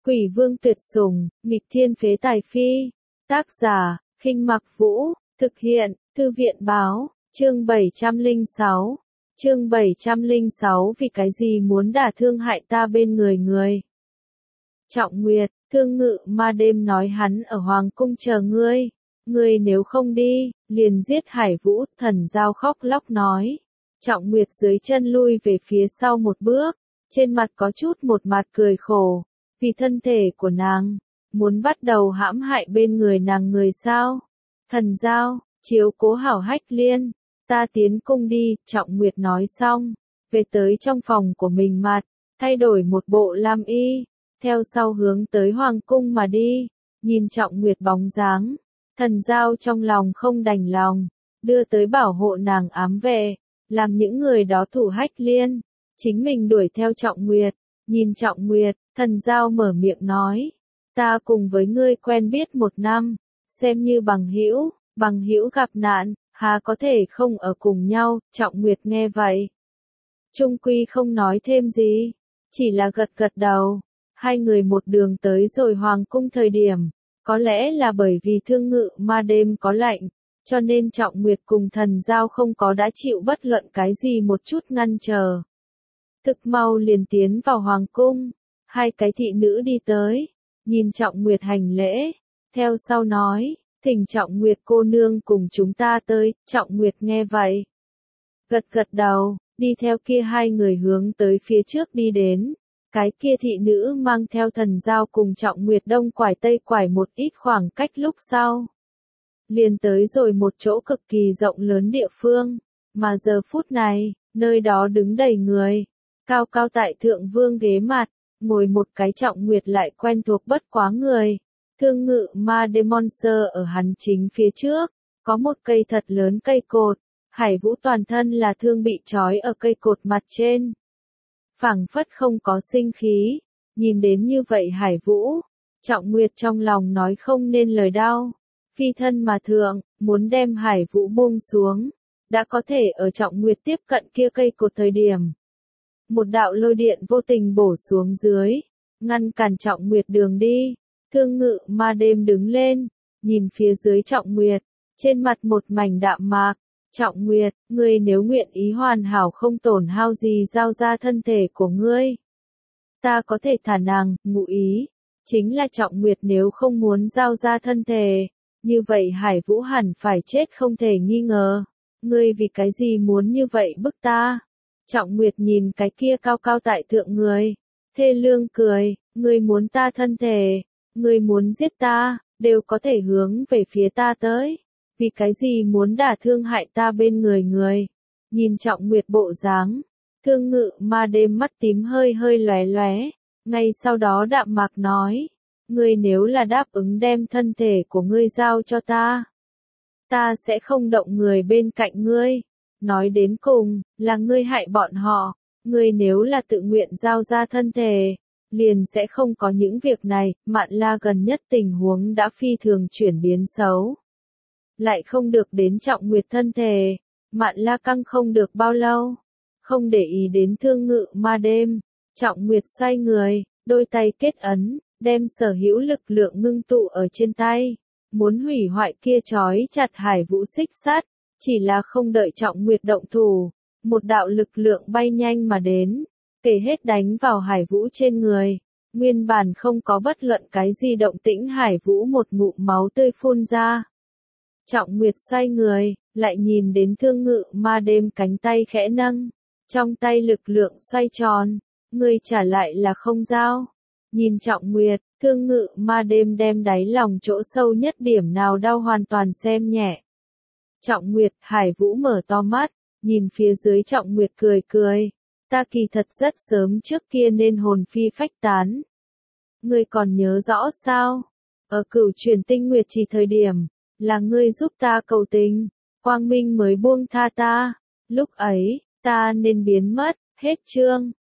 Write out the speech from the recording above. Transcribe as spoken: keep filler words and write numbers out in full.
Quỷ vương tuyệt sủng, nghịch thiên phế tài phi. Tác giả, Khinh Mặc Vũ, thực hiện, Thư viện báo, chương bảy trăm lẻ sáu. Chương bảy trăm lẻ sáu vì cái gì muốn đả thương hại ta bên người người. Trọng Nguyệt, Thương Ngự Ma đêm nói hắn ở Hoàng cung chờ ngươi. Ngươi nếu không đi, liền giết Hải Vũ, Thần Giao khóc lóc nói. Trọng Nguyệt dưới chân lui về phía sau một bước, trên mặt có chút một mặt cười khổ, vì thân thể của nàng, muốn bắt đầu hãm hại bên người nàng người sao. Thần Giao, chiếu cố hảo Hách Liên, ta tiến cung đi, Trọng Nguyệt nói xong, về tới trong phòng của mình mặt, thay đổi một bộ lam y, theo sau hướng tới Hoàng cung mà đi, nhìn Trọng Nguyệt bóng dáng, Thần Giao trong lòng không đành lòng, đưa tới bảo hộ nàng ám vệ, làm những người đó thủ Hách Liên, chính mình đuổi theo Trọng Nguyệt, nhìn Trọng Nguyệt, Thần Giao mở miệng nói, ta cùng với ngươi quen biết một năm, xem như bằng hữu, bằng hữu gặp nạn, há có thể không ở cùng nhau. Trọng Nguyệt nghe vậy, chung quy không nói thêm gì, chỉ là gật gật đầu. Hai người một đường tới rồi Hoàng cung thời điểm, có lẽ là bởi vì Thương Ngự Ma đêm có lạnh, cho nên Trọng Nguyệt cùng Thần Giao không có đã chịu bất luận cái gì một chút ngăn trở. Thực mau liền tiến vào Hoàng cung, hai cái thị nữ đi tới, nhìn Trọng Nguyệt hành lễ, theo sau nói, thỉnh Trọng Nguyệt cô nương cùng chúng ta tới. Trọng Nguyệt nghe vậy, gật gật đầu, đi theo kia hai người hướng tới phía trước đi đến. Cái kia thị nữ mang theo Thần Giao cùng Trọng Nguyệt đông quải tây quải một ít khoảng cách, lúc sau liền tới rồi một chỗ cực kỳ rộng lớn địa phương, mà giờ phút này, nơi đó đứng đầy người, cao cao tại thượng vương ghế mặt, ngồi một cái Trọng Nguyệt lại quen thuộc bất quá người. Thương Ngự Ma đêm Monster ở hắn chính phía trước, có một cây thật lớn cây cột, Hải Vũ toàn thân là thương bị trói ở cây cột mặt trên. Phảng phất không có sinh khí, nhìn đến như vậy Hải Vũ, Trọng Nguyệt trong lòng nói không nên lời đau, phi thân mà thượng, muốn đem Hải Vũ buông xuống, đã có thể ở Trọng Nguyệt tiếp cận kia cây cột thời điểm. Một đạo lôi điện vô tình bổ xuống dưới, ngăn cản Trọng Nguyệt đường đi. Thương Ngự Ma đêm đứng lên, nhìn phía dưới Trọng Nguyệt, trên mặt một mảnh đạm mạc. Trọng Nguyệt, ngươi nếu nguyện ý hoàn hảo không tổn hao gì giao ra thân thể của ngươi, ta có thể thả nàng. Ngụ ý chính là Trọng Nguyệt nếu không muốn giao ra thân thể, như vậy Hải Vũ hẳn phải chết không thể nghi ngờ. Ngươi vì cái gì muốn như vậy bức ta? Trọng Nguyệt nhìn cái kia cao cao tại thượng người, thê lương cười, ngươi muốn ta thân thể, ngươi muốn giết ta, đều có thể hướng về phía ta tới. Vì cái gì muốn đả thương hại ta bên người người? Nhìn Trọng Nguyệt bộ dáng, Thương Ngự Ma đêm mắt tím hơi hơi lóe lóe, ngay sau đó đạm mạc nói, ngươi nếu là đáp ứng đem thân thể của ngươi giao cho ta, ta sẽ không động người bên cạnh ngươi. Nói đến cùng, là ngươi hại bọn họ, ngươi nếu là tự nguyện giao ra thân thể, liền sẽ không có những việc này. Mạn La gần nhất tình huống đã phi thường chuyển biến xấu, lại không được đến Trọng Nguyệt thân thể, Mạn La căng không được bao lâu, không để ý đến Thương Ngự Ma đêm. Trọng Nguyệt xoay người, đôi tay kết ấn, đem sở hữu lực lượng ngưng tụ ở trên tay, muốn hủy hoại kia trói chặt Hải Vũ xích sắt. Chỉ là không đợi Trọng Nguyệt động thủ, một đạo lực lượng bay nhanh mà đến, kể hết đánh vào Hải Vũ trên người. Nguyên bản không có bất luận cái gì động tĩnh Hải Vũ một ngụm máu tươi phun ra. Trọng Nguyệt xoay người, lại nhìn đến Thương Ngự Ma đêm cánh tay khẽ nâng, trong tay lực lượng xoay tròn, người trả lại là không giao. Nhìn Trọng Nguyệt, Thương Ngự Ma đêm đem đáy lòng chỗ sâu nhất điểm nào đau hoàn toàn xem nhẹ. Trọng Nguyệt, Hải Vũ mở to mắt, nhìn phía dưới Trọng Nguyệt cười cười, ta kỳ thật rất sớm trước kia nên hồn phi phách tán. Ngươi còn nhớ rõ sao? Ở Cửu Truyền Tinh Nguyệt Trì thời điểm, là ngươi giúp ta cầu tình, Quang Minh mới buông tha ta, lúc ấy, ta nên biến mất. Hết chương.